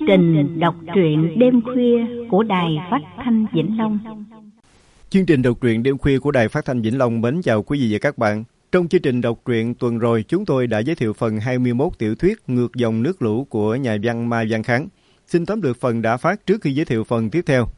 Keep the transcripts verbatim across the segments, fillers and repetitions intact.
trình đọc truyện đêm khuya của Đài Phát thanh Vĩnh Long. Chương trình đọc truyện đêm khuya của Đài Phát thanh Vĩnh Long mến chào quý vị và các bạn. Trong chương trình đọc truyện tuần rồi, chúng tôi đã giới thiệu phần hai mươi mốt tiểu thuyết Ngược dòng nước lũ của nhà văn Mai Văn Kháng. Xin tóm lược phần đã phát trước khi giới thiệu phần tiếp theo.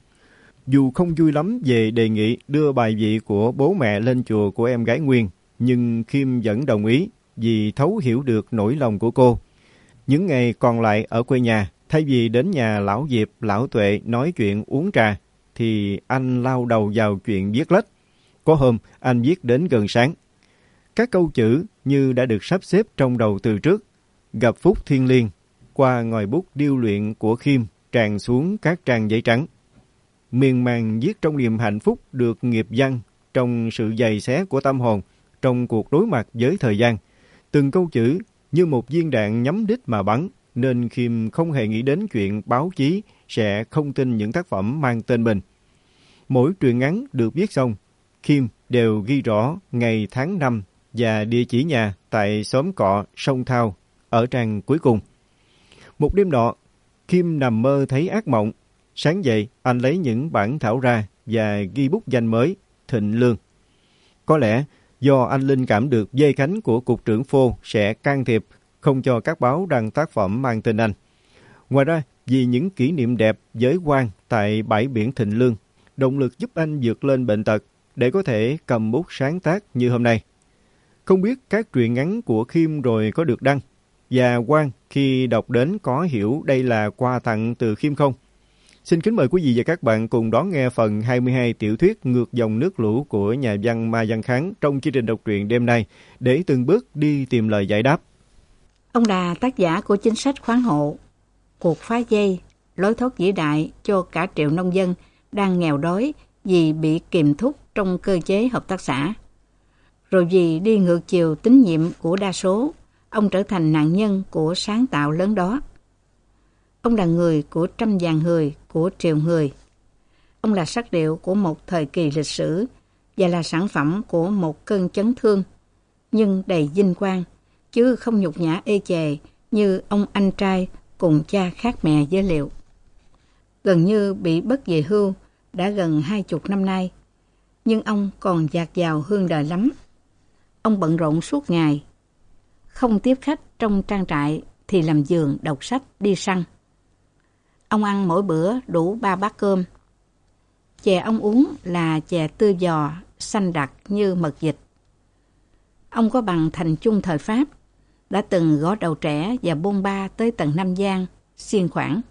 Dù không vui lắm về đề nghị đưa bài vị của bố mẹ lên chùa của em gái Nguyên, nhưng Kim vẫn đồng ý vì thấu hiểu được nỗi lòng của cô. Những ngày còn lại ở quê nhà, thay vì đến nhà lão Diệp, lão Tuệ nói chuyện uống trà, thì anh lao đầu vào chuyện viết lách. Có hôm, anh viết đến gần sáng. Các câu chữ như đã được sắp xếp trong đầu từ trước. Gặp phúc thiên liêng, qua ngòi bút điêu luyện của Kim tràn xuống các trang giấy trắng. Miên man viết trong niềm hạnh phúc được nghiệp văn, trong sự dày xé của tâm hồn, trong cuộc đối mặt với thời gian. Từng câu chữ như một viên đạn nhắm đích mà bắn, nên Kim không hề nghĩ đến chuyện báo chí sẽ không tin những tác phẩm mang tên mình. Mỗi truyện ngắn được viết xong, Kim đều ghi rõ ngày tháng năm và địa chỉ nhà tại xóm Cọ, sông Thao, ở trang cuối cùng. Một đêm nọ, Kim nằm mơ thấy ác mộng. Sáng dậy, anh lấy những bản thảo ra và ghi bút danh mới, Thịnh Lương. Có lẽ do anh linh cảm được dây cánh của cục trưởng Phô sẽ can thiệp, không cho các báo đăng tác phẩm mang tên anh. Ngoài ra, vì những kỷ niệm đẹp với Quang tại bãi biển Thịnh Lương, động lực giúp anh vượt lên bệnh tật để có thể cầm bút sáng tác như hôm nay. Không biết các truyện ngắn của Kim rồi có được đăng, và Quang khi đọc đến có hiểu đây là quà tặng từ Kim không? Xin kính mời quý vị và các bạn cùng đón nghe phần hai mươi hai tiểu thuyết Ngược dòng nước lũ của nhà văn Mai Văn Kháng trong chương trình đọc truyện đêm nay để từng bước đi tìm lời giải đáp. Ông là tác giả của chính sách khoáng hộ, cuộc phá dây, lối thoát vĩ đại cho cả triệu nông dân đang nghèo đói vì bị kìm thúc trong cơ chế hợp tác xã. Rồi vì đi ngược chiều tín nhiệm của đa số, ông trở thành nạn nhân của sáng tạo lớn đó. Ông là người của trăm vạn người, của triệu người. Ông là sắc điệu của một thời kỳ lịch sử và là sản phẩm của một cơn chấn thương, nhưng đầy vinh quang, chứ không nhục nhã ê chề như ông anh trai cùng cha khác mẹ với Liệu. Gần như bị bất về hưu đã gần hai chục năm nay, nhưng ông còn dạt dào hương đời lắm. Ông bận rộn suốt ngày, không tiếp khách trong trang trại thì làm vườn, đọc sách, đi săn. Ông ăn mỗi bữa đủ ba bát cơm. Chè ông uống là chè tươi giò, xanh đặc như mật dịch. Ông có bằng thành chung thời Pháp, đã từng gõ đầu trẻ và bôn ba tới tận Nam Giang, xiên khoảng.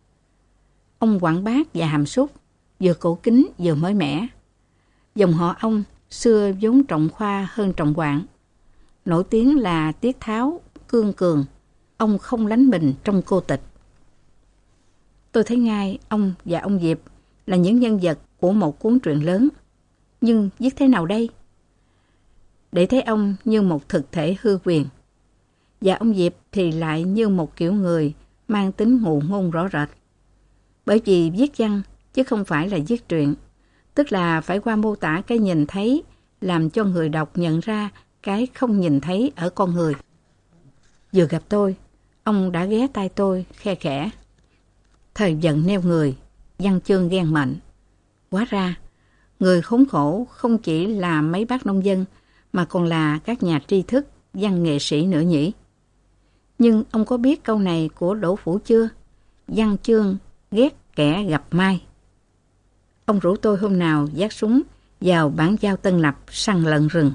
Ông quảng bác và hàm súc, vừa cổ kính vừa mới mẻ. Dòng họ ông xưa vốn trọng khoa hơn trọng quạng. Nổi tiếng là tiết tháo, cương cường. Ông không lánh mình trong cô tịch. Tôi thấy ngay ông và ông Diệp là những nhân vật của một cuốn truyện lớn. Nhưng viết thế nào đây? Để thấy ông như một thực thể hư quyền. Và ông Diệp thì lại như một kiểu người mang tính ngụ ngôn rõ rệt. Bởi vì viết văn chứ không phải là viết truyện. Tức là phải qua mô tả cái nhìn thấy, làm cho người đọc nhận ra cái không nhìn thấy ở con người. Vừa gặp tôi, ông đã ghé tai tôi khe khẽ. Thời giận neo người, văn chương ghen mệnh. Hóa ra, người khốn khổ không chỉ là mấy bác nông dân, mà còn là các nhà tri thức, văn nghệ sĩ nữa nhỉ. Nhưng ông có biết câu này của Đỗ Phủ chưa? Văn chương ghét kẻ gặp mai. Ông rủ tôi hôm nào vác súng vào bản giao Tân Lập săn lợn rừng.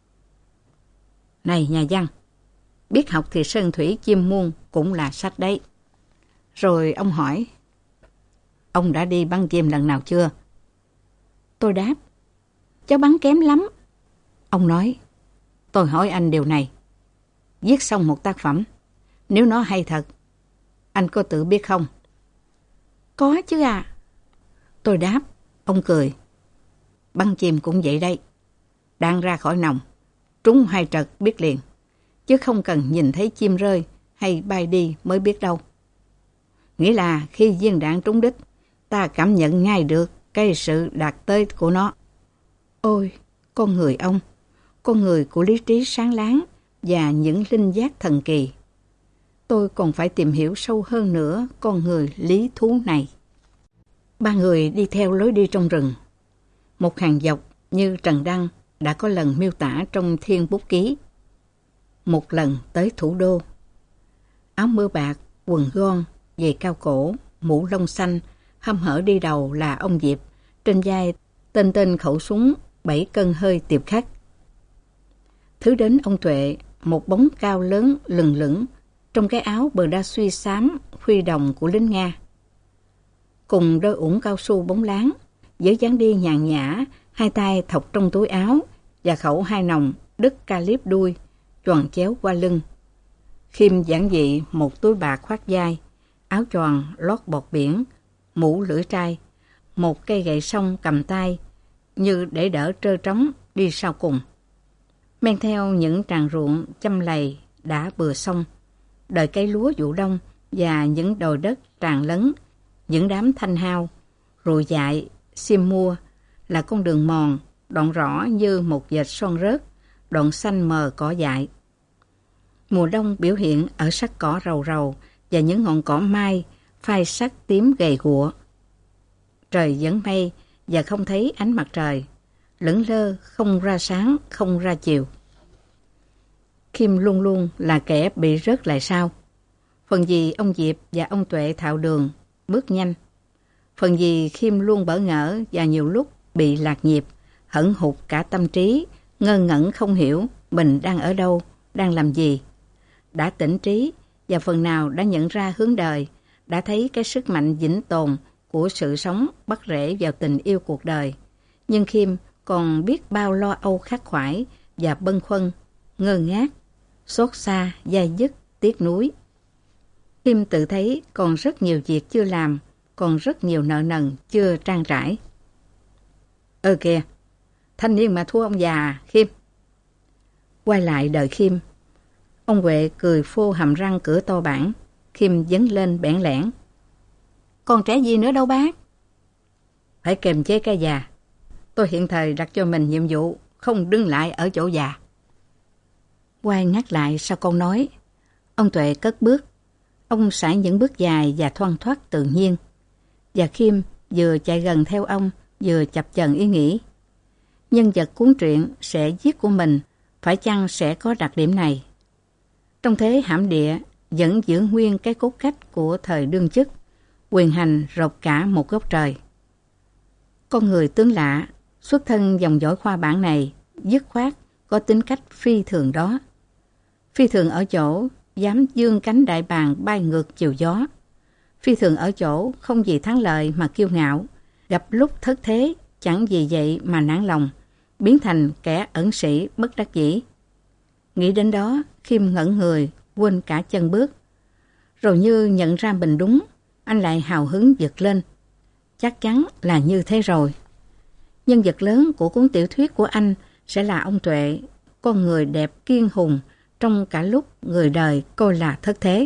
Này nhà văn, biết học thì sơn thủy chim muôn cũng là sách đấy. Rồi ông hỏi, ông đã đi bắn chim lần nào chưa? Tôi đáp, cháu bắn kém lắm. Ông nói, tôi hỏi anh điều này. Viết xong một tác phẩm, nếu nó hay thật, anh có tự biết không? Có chứ à. Tôi đáp, ông cười. Bắn chim cũng vậy đây. Đang ra khỏi nòng, trúng hai trật biết liền, chứ không cần nhìn thấy chim rơi hay bay đi mới biết đâu. Nghĩa là khi viên đạn trúng đích, ta cảm nhận ngay được cái sự đạt tới của nó. Ôi, con người ông, con người của lý trí sáng láng và những linh giác thần kỳ. tôi còn phải tìm hiểu sâu hơn nữa con người lý thú này. Ba người đi theo lối đi trong rừng. Một hàng dọc như Trần Đăng đã có lần miêu tả trong Thiên Bút Ký. Một lần tới thủ đô. Áo mưa bạc, quần gon, giày cao cổ, mũ lông xanh, hăm hở đi đầu là ông Diệp, trên vai tên tên khẩu súng bảy cân hơi tiệp khắc. Thứ đến ông Tuệ, một bóng cao lớn lừng lững trong cái áo bờ đa suy xám khuy đồng của lính Nga. Cùng đôi ủng cao su bóng láng, với dáng đi nhàn nhã, hai tay thọc trong túi áo và khẩu hai nòng đứt ca liếp đuôi, choàng chéo qua lưng. Khiêm giản dị một túi bạc khoác vai, áo choàng lót bọt biển, mũ lưỡi trai, một cây gậy song cầm tay như để đỡ trơ trống đi sau cùng. Men theo những tràng ruộng chăm lầy đã bừa xong, đợi cây lúa vụ đông và những đồi đất tràn lấn, những đám thanh hao, ruồi dại, xiêm mua là con đường mòn, đoạn rõ như một vệt son rớt, đoạn xanh mờ cỏ dại. Mùa đông biểu hiện ở sắc cỏ rầu rầu và những ngọn cỏ mai phai sắc tím gầy guọ. Trời vẫn mây và không thấy ánh mặt trời, lững lơ không ra sáng không ra chiều. Khiêm luôn luôn là kẻ bị rớt lại sau. Phần gì ông Diệp và ông Tuệ thạo đường, bước nhanh. Phần gì Khiêm luôn bỡ ngỡ và nhiều lúc bị lạc nhịp, hẫng hụt cả tâm trí, ngơ ngẩn không hiểu mình đang ở đâu, đang làm gì. Đã tỉnh trí và phần nào đã nhận ra hướng đời, đã thấy cái sức mạnh vĩnh tồn của sự sống bắt rễ vào tình yêu cuộc đời. Nhưng Khiêm còn biết bao lo âu khắc khoải và bâng khuâng, ngơ ngác, xót xa, dai dứt, tiếc nuối. Khiêm tự thấy còn rất nhiều việc chưa làm, còn rất nhiều nợ nần chưa trang trải. Ơ kìa, thanh niên mà thua ông già, Khiêm. Quay lại đợi Khiêm. Ông Huệ cười phô hàm răng cửa to bản. Khiêm dấn lên bẽn lẽn. Còn trẻ gì nữa đâu bác? Phải kềm chế cái già. Tôi hiện thời đặt cho mình nhiệm vụ không đứng lại ở chỗ già. Quay ngắt lại sau câu nói. Ông Tuệ cất bước. Ông sải những bước dài và thoăn thoắt tự nhiên. Và Khiêm vừa chạy gần theo ông, vừa chập chờn ý nghĩ. Nhân vật cuốn truyện sẽ giết của mình, phải chăng sẽ có đặc điểm này? Trong thế hãm địa, vẫn giữ nguyên cái cốt cách của thời đương chức, quyền hành rột cả một góc trời. Con người tướng lạ, xuất thân dòng dõi khoa bản này, dứt khoát, có tính cách phi thường đó. Phi thường ở chỗ, dám dương cánh đại bàng bay ngược chiều gió. Phi thường ở chỗ, không vì thắng lợi mà kiêu ngạo, gặp lúc thất thế, chẳng vì vậy mà nản lòng, biến thành kẻ ẩn sĩ bất đắc dĩ. Nghĩ đến đó, Khiêm ngẩn người, quên cả chân bước. Rồi như nhận ra mình đúng, anh lại hào hứng vượt lên. Chắc chắn là như thế rồi. Nhân vật lớn của cuốn tiểu thuyết của anh sẽ là ông Tuệ, con người đẹp kiên hùng trong cả lúc người đời coi là thất thế.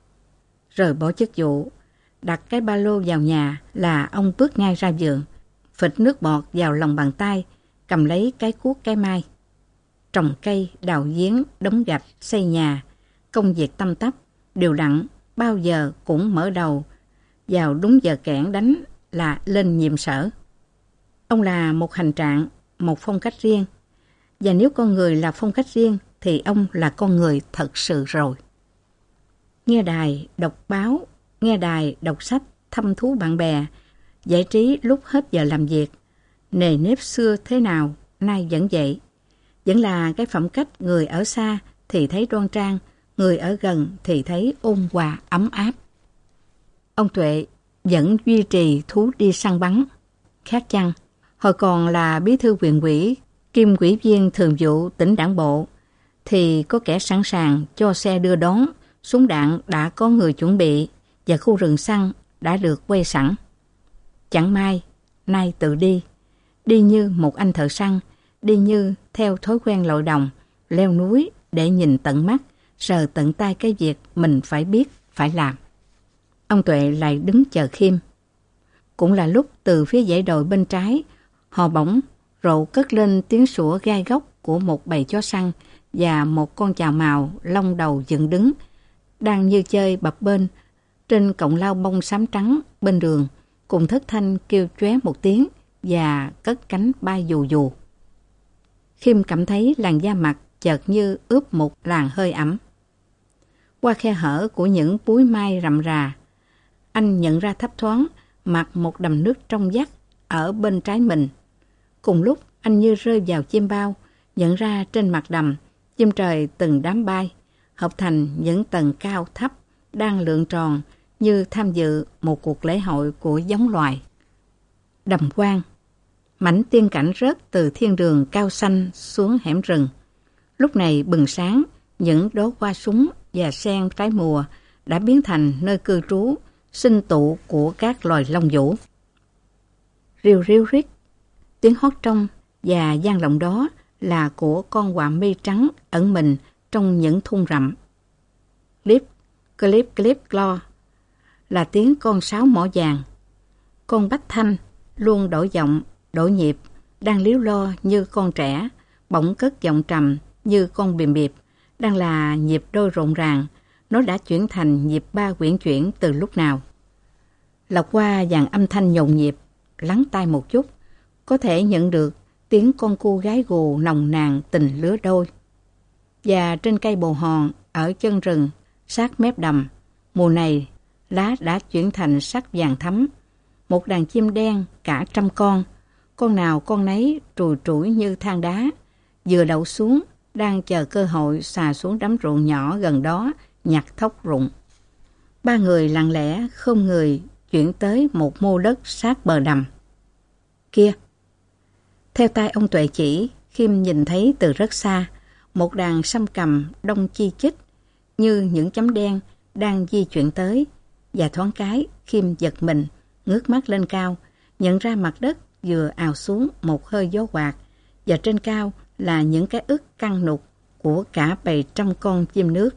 Rời bỏ chức vụ, đặt cái ba lô vào nhà là ông bước ngay ra vườn, phịch nước bọt vào lòng bàn tay, cầm lấy cái cuốc cái mai. Trồng cây, đào giếng, đóng gạch, xây nhà, công việc tăm tắp, đều đặn, bao giờ cũng mở đầu, vào đúng giờ kẽn đánh là lên nhiệm sở. Ông là một hành trạng, một phong cách riêng, và nếu con người là phong cách riêng thì ông là con người thật sự rồi. Nghe đài, đọc báo, nghe đài, đọc sách, thăm thú bạn bè, giải trí lúc hết giờ làm việc, nề nếp xưa thế nào, nay vẫn vậy. Vẫn là cái phẩm cách người ở xa thì thấy đoan trang, người ở gần thì thấy ôn hòa ấm áp. Ông Tuệ vẫn duy trì thú đi săn bắn. Khác chăng, hồi còn là bí thư huyện ủy, kiêm ủy viên thường vụ tỉnh đảng bộ, thì có kẻ sẵn sàng cho xe đưa đón, súng đạn đã có người chuẩn bị và khu rừng săn đã được quay sẵn. Chẳng may, nay tự đi, đi như một anh thợ săn, đi như theo thói quen lội đồng, leo núi để nhìn tận mắt, sờ tận tay cái việc mình phải biết, phải làm. Ông Tuệ lại đứng chờ Khiêm. Cũng là lúc từ phía dãy đồi bên trái, hò bỗng rộ cất lên tiếng sủa gai góc của một bầy chó săn và một con chào mào lông đầu dựng đứng, đang như chơi bập bênh trên cọng lau bông xám trắng bên đường, cùng thất thanh kêu chóe một tiếng và cất cánh bay dù dù. Khiêm cảm thấy làn da mặt chợt như ướp một làn hơi ẩm. Qua khe hở của những búi mai rậm rà, anh nhận ra thấp thoáng mặt một đầm nước trong vắt ở bên trái mình. Cùng lúc anh như rơi vào chiêm bao, nhận ra trên mặt đầm, chim trời từng đám bay, hợp thành những tầng cao thấp đang lượn tròn như tham dự một cuộc lễ hội của giống loài. Đầm Quang, mảnh tiên cảnh rớt từ thiên đường cao xanh xuống hẻm rừng. Lúc này bừng sáng, những đóa hoa súng và sen trái mùa đã biến thành nơi cư trú, sinh tụ của các loài long vũ. Riu riu rít, tiếng hót trong và vang lộng đó là của con quạ mi trắng ẩn mình trong những thung rậm. Clip, clip, clip, clo là tiếng con sáo mỏ vàng. Con bách thanh luôn đổi giọng, đổi nhịp, đang líu lo như con trẻ, bỗng cất giọng trầm như con bìm biệp, đang là nhịp đôi rộn ràng, nó đã chuyển thành nhịp ba quyển chuyển từ lúc nào. Lọc qua dàn âm thanh nhộn nhịp, lắng tai một chút, có thể nhận được tiếng con cu gái gù nồng nàn tình lứa đôi. Và trên cây bồ hòn ở chân rừng, sát mép đầm, mùa này lá đã chuyển thành sắc vàng thắm. Một đàn chim đen cả trăm con, con nào con nấy trùi trũi như than đá, vừa đậu xuống, đang chờ cơ hội xà xuống đám ruộng nhỏ gần đó nhặt thóc rụng. Ba người lặng lẽ không người chuyển tới một mô đất sát bờ đầm. Kia! Theo tay ông Tuệ chỉ, Khiêm nhìn thấy từ rất xa một đàn săm cầm đông chi chít như những chấm đen đang di chuyển tới, và thoáng cái Khiêm giật mình, ngước mắt lên cao, nhận ra mặt đất vừa ào xuống một hơi gió quạt, và trên cao là những cái ức căng nục của cả bầy trăm con chim nước.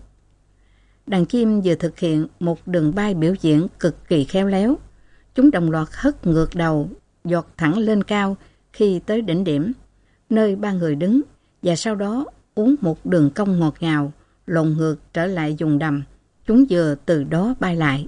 Đàn chim vừa thực hiện một đường bay biểu diễn cực kỳ khéo léo. Chúng đồng loạt hất ngược đầu, giọt thẳng lên cao khi tới đỉnh điểm, nơi ba người đứng, và sau đó uống một đường cong ngọt ngào, lộn ngược trở lại vùng đầm. Chúng vừa từ đó bay lại.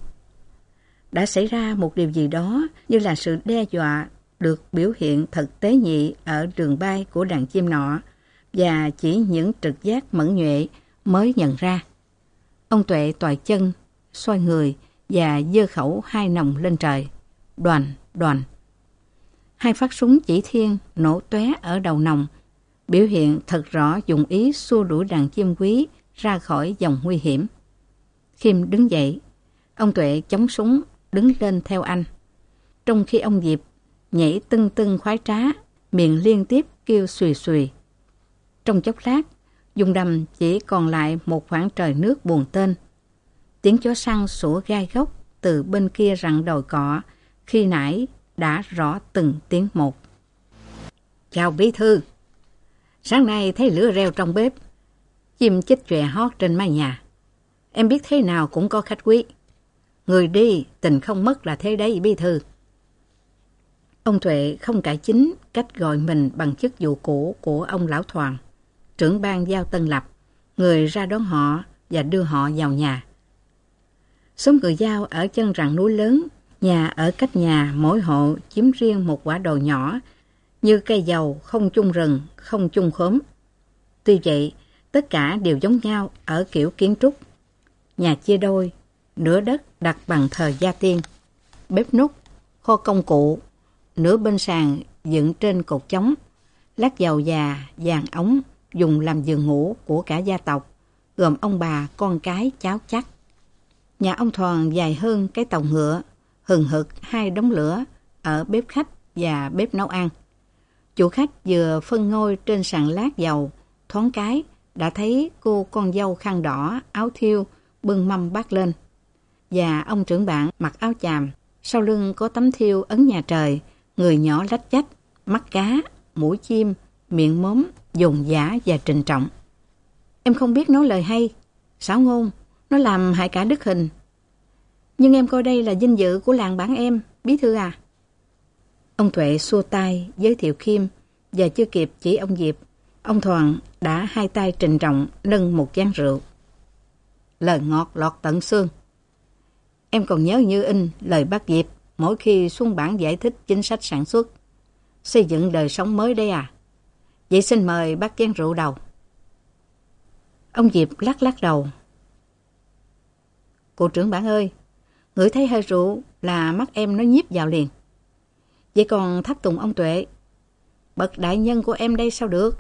Đã xảy ra một điều gì đó như là sự đe dọa được biểu hiện thật tế nhị ở đường bay của đàn chim nọ, và chỉ những trực giác mẫn nhuệ mới nhận ra. Ông Tuệ toại chân, xoay người và giơ khẩu hai nòng lên trời. Đoành, đoành. Hai phát súng chỉ thiên nổ tóe ở đầu nòng, biểu hiện thật rõ dụng ý xua đuổi đàn chim quý ra khỏi vòng nguy hiểm. Khiêm đứng dậy, ông Tuệ chống súng đứng lên theo anh, trong khi ông Diệp nhảy tưng tưng khoái trá, miệng liên tiếp kêu xùy xùy. Trong chốc lát, vùng đầm chỉ còn lại một khoảng trời nước buồn tên. Tiếng chó săn sủa gai góc từ bên kia rặng đồi cọ khi nãy đã rõ từng tiếng một. Chào bí thư. Sáng nay thấy lửa reo trong bếp, chim chích chòe hót trên mái nhà. Em biết thế nào cũng có khách quý. Người đi, tình không mất là thế đấy bí thư. Ông Tuệ không cải chính cách gọi mình bằng chức vụ cũ của ông Lão Thoàn, trưởng ban Giao Tân Lập, người ra đón họ và đưa họ vào nhà. Số người Giao ở chân rặng núi lớn, nhà ở cách nhà mỗi hộ chiếm riêng một quả đồi nhỏ, như cây dầu không chung rừng, không chung khóm. Tuy vậy, tất cả đều giống nhau ở kiểu kiến trúc. Nhà chia đôi, nửa đất đặt bằng thờ gia tiên, bếp núc, kho công cụ, nửa bên sàn dựng trên cột chống, lát dầu già, vàng ống dùng làm giường ngủ của cả gia tộc, gồm ông bà, con cái, cháu chắc. Nhà ông Thoàn dài hơn cái tàu ngựa, hừng hực hai đống lửa ở bếp khách và bếp nấu ăn. Chủ khách vừa phân ngôi trên sàn lát dầu, thoáng cái đã thấy cô con dâu khăn đỏ, áo thiêu, bưng mâm bát lên. Và ông trưởng bạn mặc áo chàm, sau lưng có tấm thiêu ấn nhà trời, người nhỏ lách chách, mắt cá, mũi chim, miệng móm, dồn dã và trịnh trọng. Em không biết nói lời hay, xảo ngôn, nó làm hại cả đức hình. Nhưng em coi đây là vinh dự của làng bản em, bí thư à. Ông Tuệ xua tay giới thiệu Khiêm, và chưa kịp chỉ ông Diệp, ông Thoàn đã hai tay trịnh trọng nâng một chén rượu. lời ngọt lọt tận xương. Em còn nhớ như in lời bác Diệp mỗi khi xuống bản giải thích chính sách sản xuất, xây dựng đời sống mới đây à. Vậy xin mời bác chén rượu đầu. Ông Diệp lắc lắc đầu. Cụ trưởng bản ơi, ngửi thấy hơi rượu là mắt em nó nhiếp vào liền. Vậy còn tháp tùng ông Tuệ, bậc đại nhân của em đây sao được?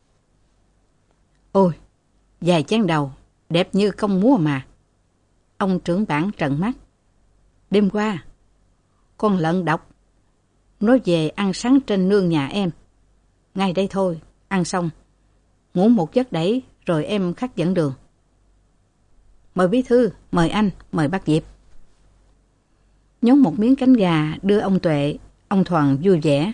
Ôi, dài chén đầu, đẹp như công múa mà. Ông trưởng bản trợn mắt. Đêm qua, con lợn độc nói về ăn sáng trên nương nhà em. Ngay đây thôi, ăn xong, ngủ một giấc đẩy rồi em khắc dẫn đường. Mời bí thư, mời anh, mời bác Diệp. Nhón một miếng cánh gà đưa ông Tuệ, ông Thoàn vui vẻ.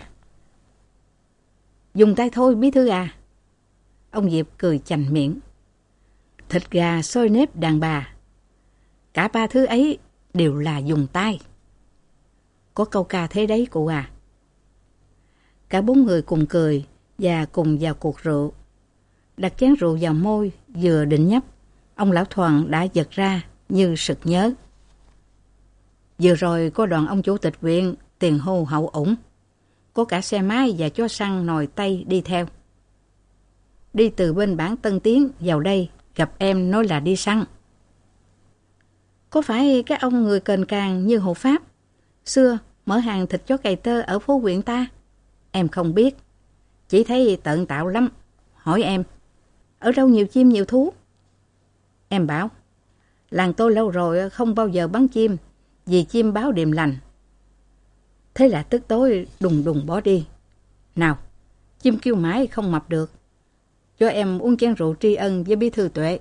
Dùng tay thôi bí thư à. Ông Diệp cười chành miệng. Thịt gà xôi nếp đàn bà, cả ba thứ ấy đều là dùng tay. Có câu ca thế đấy cụ à. Cả bốn người cùng cười và cùng vào cuộc rượu. Đặt chén rượu vào môi, vừa định nhấp, ông lão Thoàn đã giật ra như sực nhớ. Vừa rồi có đoàn ông chủ tịch huyện tiền hô hậu ủng, có cả xe máy và chó săn nồi Tây đi theo. Đi từ bên bản Tân Tiến vào đây gặp em nói là đi săn. Có phải các ông người cền càng như hộ Pháp xưa mở hàng thịt chó cày tơ ở phố huyện ta? Em không biết, chỉ thấy tợn tạo lắm. Hỏi em, ở đâu nhiều chim nhiều thú? Em bảo, làng tôi lâu rồi không bao giờ bắn chim, vì chim báo điềm lành. Thế là tức tối đùng đùng bỏ đi. Nào, chim kêu mãi không mập được. Cho em uống chén rượu tri ân với bí thư Tuệ.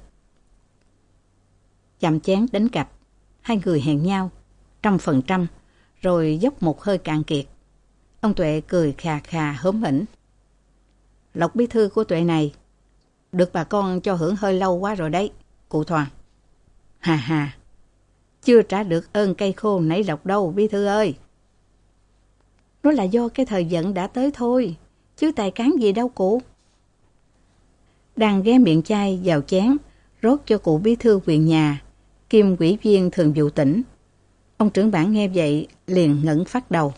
Chạm chén đánh cặp, hai người hẹn nhau, trăm phần trăm, rồi dốc một hơi cạn kiệt. Ông Tuệ cười khà khà hớm hỉnh. Lộc bí thư của Tuệ này, được bà con cho hưởng hơi lâu quá rồi đấy, cụ Thoàn. Hà hà, chưa trả được ơn cây khô nảy lộc đâu bí thư ơi. Nó là do cái thời vận đã tới thôi, chứ tài cán gì đâu cụ. Đang ghé miệng chai vào chén, rót cho cụ bí thư huyện nhà, kiêm ủy viên thường vụ tỉnh. Ông trưởng bản nghe vậy liền ngẩng phát đầu.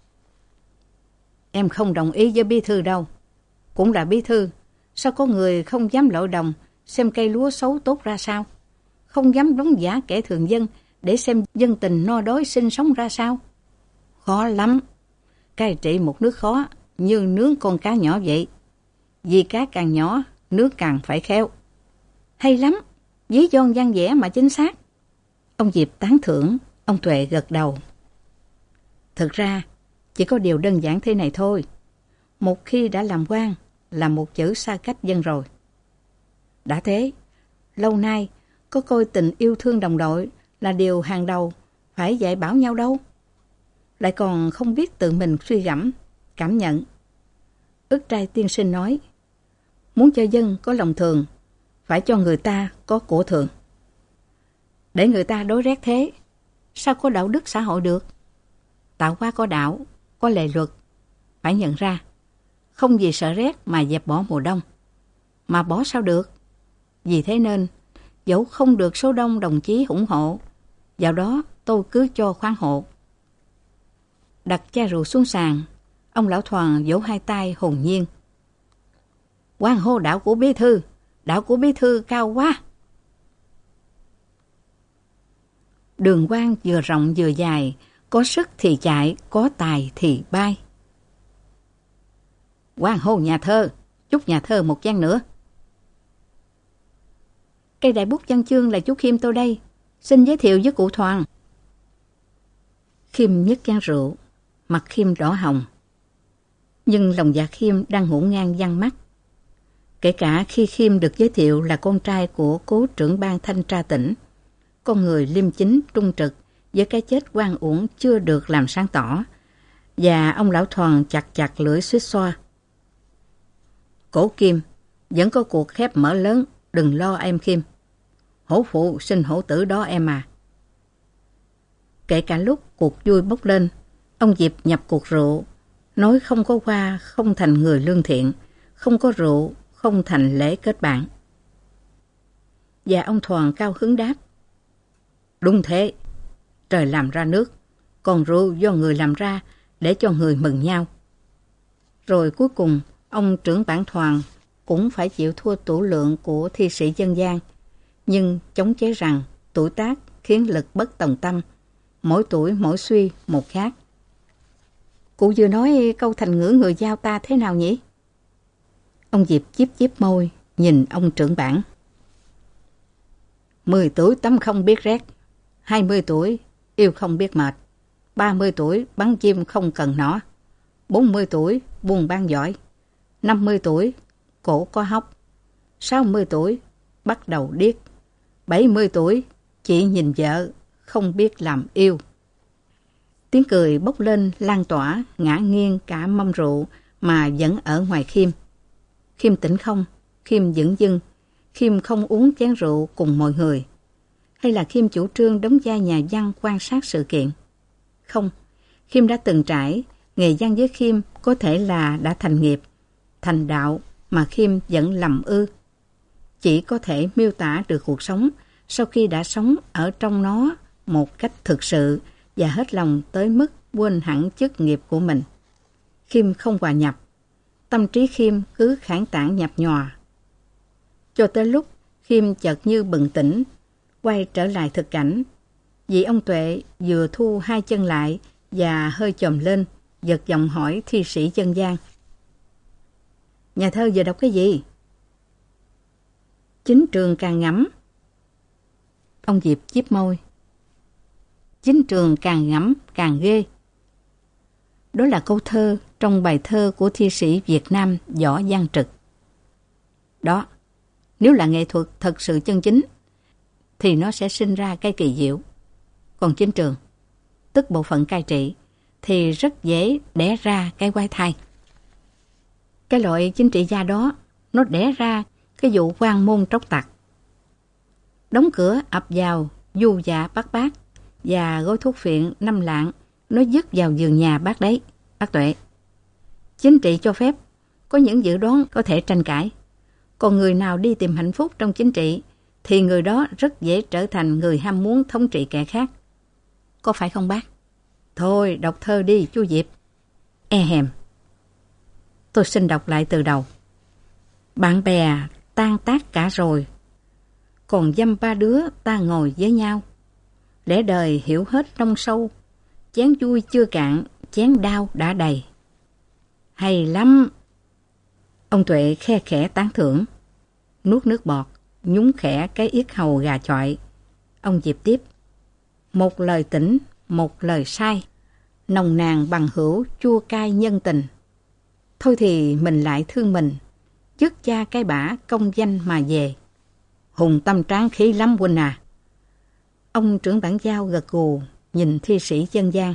Em không đồng ý với bí thư đâu. Cũng là bí thư, sao có người không dám lội đồng xem cây lúa xấu tốt ra sao? Không dám đóng giả kẻ thường dân để xem dân tình no đói sinh sống ra sao? Khó lắm. Cai trị một nước khó như nướng con cá nhỏ vậy. Vì cá càng nhỏ, nước càng phải khéo. Hay lắm, ví von văn vẻ mà chính xác. Ông Diệp tán thưởng, ông Tuệ gật đầu. Thực ra, chỉ có điều đơn giản thế này thôi. Một khi đã làm quan, là một chữ xa cách dân rồi. Đã thế, lâu nay, có coi tình yêu thương đồng đội là điều hàng đầu, phải dạy bảo nhau đâu. Lại còn không biết tự mình suy gẫm, cảm nhận. Ức Trai tiên sinh nói, muốn cho dân có lòng thường, phải cho người ta có của thường. Để người ta đối rét thế, sao có đạo đức xã hội được? Tạo hóa có đạo, có lệ luật, phải nhận ra. Không vì sợ rét mà dẹp bỏ mùa đông. Mà bỏ sao được? Vì thế nên, dẫu không được số đông đồng chí ủng hộ, vào đó tôi cứ cho khoan hộ. Đặt chai rượu xuống sàn, ông lão Thoàn vỗ hai tay hồn nhiên. Hoan hô đạo của bí thư, đạo của bí thư cao quá. Đường Quang vừa rộng vừa dài, có sức thì chạy, có tài thì bay. Hoan hô nhà thơ, chúc nhà thơ một chén nữa. Cây đại bút văn chương là chú Khiêm tôi đây, xin giới thiệu với cụ Thoàn. Khiêm nhấc chén rượu, mặt Khiêm đỏ hồng. Nhưng lòng dạ Khiêm đang hỗn ngang văng mắt. Kể cả khi Khiêm được giới thiệu là con trai của cố trưởng ban thanh tra tỉnh, con người liêm chính trung trực với cái chết oan uổng chưa được làm sáng tỏ, và ông lão Thoàn chặt chặt lưỡi suýt xoa. Cổ Kim, vẫn có cuộc khép mở lớn, đừng lo em Khiêm. Hổ phụ sinh hổ tử đó em à. Kể cả lúc cuộc vui bốc lên, ông Diệp nhập cuộc rượu, nói không có hoa không thành người lương thiện, không có rượu không thành lễ kết bạn. Và ông Thoàn cao hứng đáp: Đúng thế, trời làm ra nước, còn rượu do người làm ra để cho người mừng nhau. Rồi cuối cùng, ông trưởng bản Thoàn cũng phải chịu thua tủ lượng của thi sĩ dân gian, nhưng chống chế rằng tuổi tác khiến lực bất tòng tâm, mỗi tuổi mỗi suy một khác. Cụ vừa nói câu thành ngữ người Dao ta thế nào nhỉ? Ông Diệp chíp chíp môi, nhìn ông trưởng bản. Mười tuổi tắm không biết rét, hai mươi tuổi yêu không biết mệt, ba mươi tuổi bắn chim không cần nỏ, bốn mươi tuổi buôn bán giỏi, năm mươi tuổi cổ có hốc, sáu mươi tuổi bắt đầu điếc, bảy mươi tuổi chỉ nhìn vợ không biết làm yêu. Tiếng cười bốc lên lan tỏa, ngã nghiêng cả mâm rượu mà vẫn ở ngoài Khiêm. Khiêm tỉnh không? Khiêm dửng dưng. Khiêm không uống chén rượu cùng mọi người. Hay là Khiêm chủ trương đóng vai nhà văn quan sát sự kiện? Không, Khiêm đã từng trải, nghề văn với Khiêm có thể là đã thành nghiệp, thành đạo mà Khiêm vẫn lầm ư. Chỉ có thể miêu tả được cuộc sống sau khi đã sống ở trong nó một cách thực sự và hết lòng tới mức quên hẳn chức nghiệp của mình. Khiêm không hòa nhập, tâm trí Khiêm cứ khản tản nhập nhòa. Cho tới lúc Khiêm chợt như bừng tỉnh, quay trở lại thực cảnh, vị ông Tuệ vừa thu hai chân lại và hơi chồm lên, giật giọng hỏi thi sĩ dân gian: Nhà thơ vừa đọc cái gì? Chính trường càng ngẫm. Ông Diệp chíp môi. Chính trường càng ngẫm càng ghê. Đó là câu thơ trong bài thơ của thi sĩ Việt Nam Võ Văn Trực. Đó, nếu là nghệ thuật thật sự chân chính, thì nó sẽ sinh ra cái kỳ diệu. Còn chính trường, tức bộ phận cai trị, thì rất dễ đẻ ra cái quái thai. Cái loại chính trị gia đó, nó đẻ ra cái vụ quan môn tróc tặc. Đóng cửa ập vào, du dạ bắt bác, và gói thuốc phiện năm lạng, nó dứt vào giường nhà bác đấy, bác Tuệ. Chính trị cho phép, có những dự đoán có thể tranh cãi. Còn người nào đi tìm hạnh phúc trong chính trị, thì người đó rất dễ trở thành người ham muốn thống trị kẻ khác. Có phải không bác? Thôi, đọc thơ đi, chú Diệp. E hèm. Tôi xin đọc lại từ đầu. Bạn bè tan tác cả rồi, còn dăm ba đứa ta ngồi với nhau. Lẽ đời hiểu hết trong sâu, chén vui chưa cạn, chén đau đã đầy. Hay lắm. Ông Tuệ khe khẽ tán thưởng, nuốt nước bọt, nhúng khẽ cái yết hầu gà chọi. Ông Diệp tiếp: Một lời tỉnh, một lời sai, nồng nàn bằng hữu, chua cay nhân tình. Thôi thì mình lại thương mình, dứt cha cái bả công danh mà về. Hùng tâm tráng khí lắm huynh à. Ông trưởng bản Giao gật gù, nhìn thi sĩ dân gian.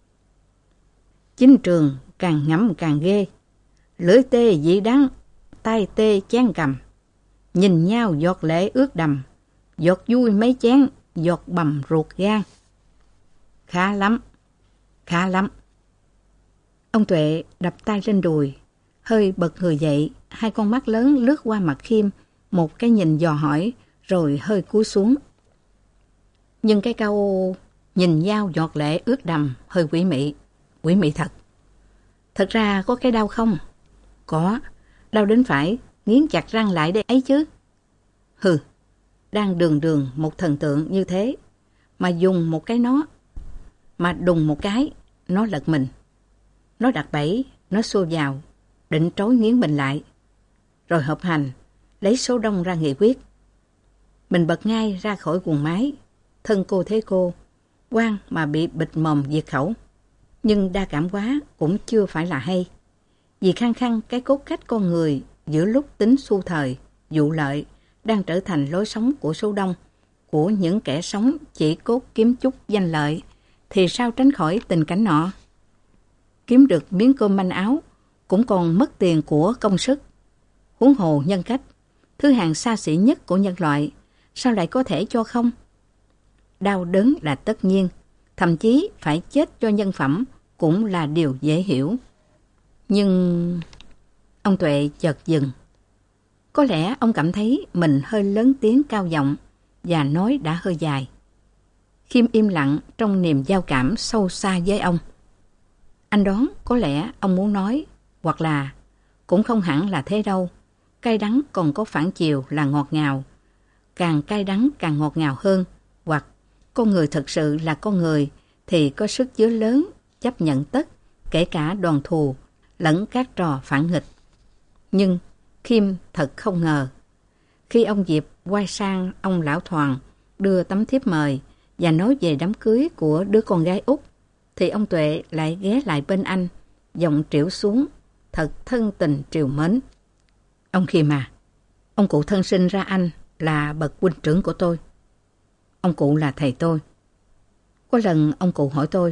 Chính trường càng ngẫm càng ghê, lưỡi tê dị đắng, tay tê chén cầm. Nhìn nhau giọt lệ ướt đầm, giọt vui mấy chén, giọt bầm ruột gan. Khá lắm, khá lắm. Ông Tuệ đập tay lên đùi, hơi bật người dậy, hai con mắt lớn lướt qua mặt Khiêm, một cái nhìn dò hỏi, rồi hơi cúi xuống. Nhưng cái câu nhìn nhau giọt lệ ướt đầm hơi quỷ mị, quỷ mị thật. Thật ra có cái đau không? Có, đau đến phải nghiến chặt răng lại đây ấy chứ. Hừ, đang đường đường một thần tượng như thế, mà dùng một cái nó, mà đùng một cái, nó lật mình. Nó đặt bẫy, nó xô vào, định trối nghiến mình lại. Rồi hợp hành, lấy số đông ra nghị quyết. Mình bật ngay ra khỏi guồng máy, thân cô thế cô, quan mà bị bịt mồm diệt khẩu. Nhưng đa cảm quá cũng chưa phải là hay. Vì khăng khăng cái cốt cách con người giữa lúc tính xu thời, vụ lợi, đang trở thành lối sống của số đông, của những kẻ sống chỉ cốt kiếm chút danh lợi, thì sao tránh khỏi tình cảnh nọ? Kiếm được miếng cơm manh áo, cũng còn mất tiền của công sức. Huống hồ nhân cách, thứ hạng xa xỉ nhất của nhân loại, sao lại có thể cho không? Đau đớn là tất nhiên, thậm chí phải chết cho nhân phẩm cũng là điều dễ hiểu. Nhưng... Ông Tuệ chợt dừng. Có lẽ ông cảm thấy mình hơi lớn tiếng cao giọng và nói đã hơi dài. Khiêm im lặng trong niềm giao cảm sâu xa với ông. Anh đoán có lẽ ông muốn nói, hoặc là cũng không hẳn là thế đâu. Cay đắng còn có phản chiều là ngọt ngào. Càng cay đắng càng ngọt ngào hơn. Hoặc con người thật sự là con người thì có sức chứa lớn, chấp nhận tất, kể cả đoàn thù, lẫn các trò phản nghịch. Nhưng Khiêm thật không ngờ. Khi ông Diệp quay sang ông Lão Thoàn đưa tấm thiếp mời và nói về đám cưới của đứa con gái út, thì ông Tuệ lại ghé lại bên anh, giọng trĩu xuống, thật thân tình triều mến. Ông Khiêm à, ông cụ thân sinh ra anh là bậc huynh trưởng của tôi. Ông cụ là thầy tôi. Có lần ông cụ hỏi tôi,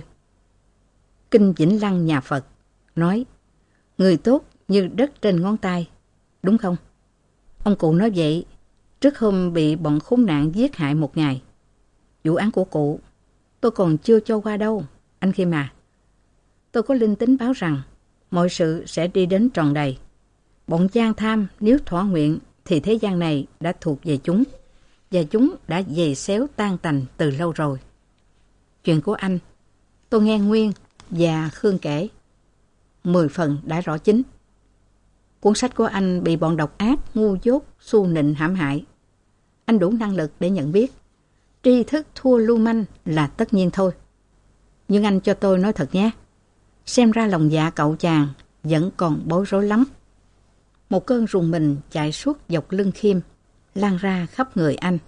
Kinh Vĩnh Lăng nhà Phật nói, người tốt như đất trên ngón tay, đúng không? Ông cụ nói vậy trước hôm bị bọn khốn nạn giết hại một ngày. Vụ án của cụ tôi còn chưa cho qua đâu, anh Khiêm à. Tôi có linh tính báo rằng mọi sự sẽ đi đến tròn đầy. Bọn gian tham nếu thỏa nguyện thì thế gian này đã thuộc về chúng, và chúng đã dày xéo tan tành từ lâu rồi. Chuyện của anh tôi nghe Nguyên và Khương kể, mười phần đã rõ chính. Cuốn sách của anh bị bọn độc ác, ngu dốt, xu nịnh hãm hại. Anh đủ năng lực để nhận biết tri thức thua lưu manh là tất nhiên thôi. Nhưng anh cho tôi nói thật nhé, xem ra lòng dạ cậu chàng vẫn còn bối rối lắm. Một cơn rùng mình chạy suốt dọc lưng Khiêm, lan ra khắp người anh.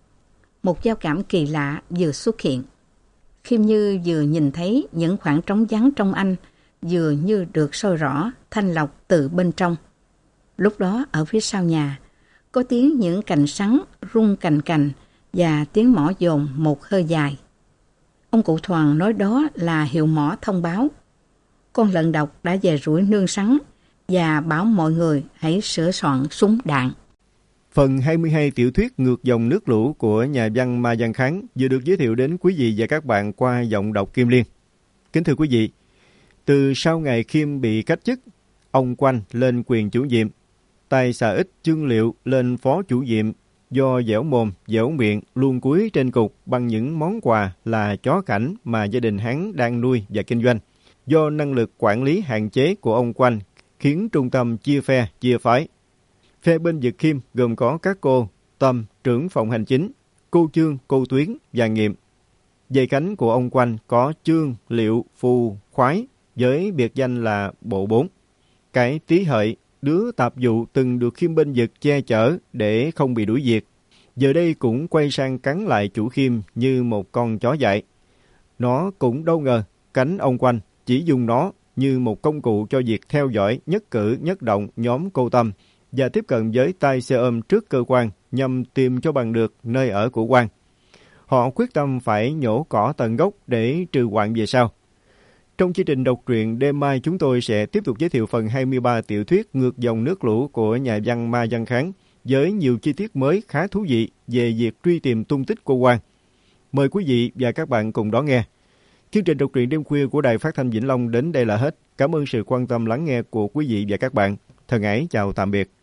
Một giao cảm kỳ lạ vừa xuất hiện. Khiêm như vừa nhìn thấy những khoảng trống vắng trong anh, vừa như được soi rõ, thanh lọc từ bên trong. Lúc đó ở phía sau nhà, có tiếng những cành sắn rung cành cành và tiếng mõ dồn một hơi dài. Ông cụ Thoàn nói đó là hiệu mõ thông báo. Con lợn độc đã về rủi nương sắn và bảo mọi người hãy sửa soạn súng đạn. Phần hai mươi hai tiểu thuyết Ngược dòng nước lũ của nhà văn Ma Văn Kháng vừa được giới thiệu đến quý vị và các bạn qua giọng đọc Kim Liên. Kính thưa quý vị, từ sau ngày Khiêm bị cách chức, ông Quanh lên quyền chủ nhiệm, tay xà ít Chương Liệu lên phó chủ nhiệm, do dẻo mồm, dẻo miệng, luôn cúi trên cục bằng những món quà là chó cảnh mà gia đình hắn đang nuôi và kinh doanh. Do năng lực quản lý hạn chế của ông Quanh khiến trung tâm chia phe, chia phái. Phe bên vực Khiêm gồm có các cô Tâm, trưởng phòng hành chính, cô Chương, cô Tuyến và Nghiệm. Dây cánh của ông Quanh có Chương, Liệu, Phù, Khoái với biệt danh là Bộ Bốn. Cái Tý Hợi, đứa tạp vụ từng được Khiêm bên vực che chở để không bị đuổi việc, giờ đây cũng quay sang cắn lại chủ Khiêm như một con chó dại. Nó cũng đâu ngờ cánh ông Quanh chỉ dùng nó như một công cụ cho việc theo dõi nhất cử nhất động nhóm cô Tâm và tiếp cận với tay xe ôm trước cơ quan nhằm tìm cho bằng được nơi ở của Quang. Họ quyết tâm phải nhổ cỏ tận gốc để trừ hoạn về sau. Trong chương trình đọc truyện đêm mai, chúng tôi sẽ tiếp tục giới thiệu phần hai mươi ba tiểu thuyết Ngược dòng nước lũ của nhà văn Ma Văn Kháng với nhiều chi tiết mới khá thú vị về việc truy tìm tung tích của Quang. Mời quý vị và các bạn cùng đón nghe. Chương trình đọc truyện đêm khuya của Đài Phát thanh Vĩnh Long đến đây là hết. Cảm ơn sự quan tâm lắng nghe của quý vị và các bạn. Thân ái chào tạm biệt.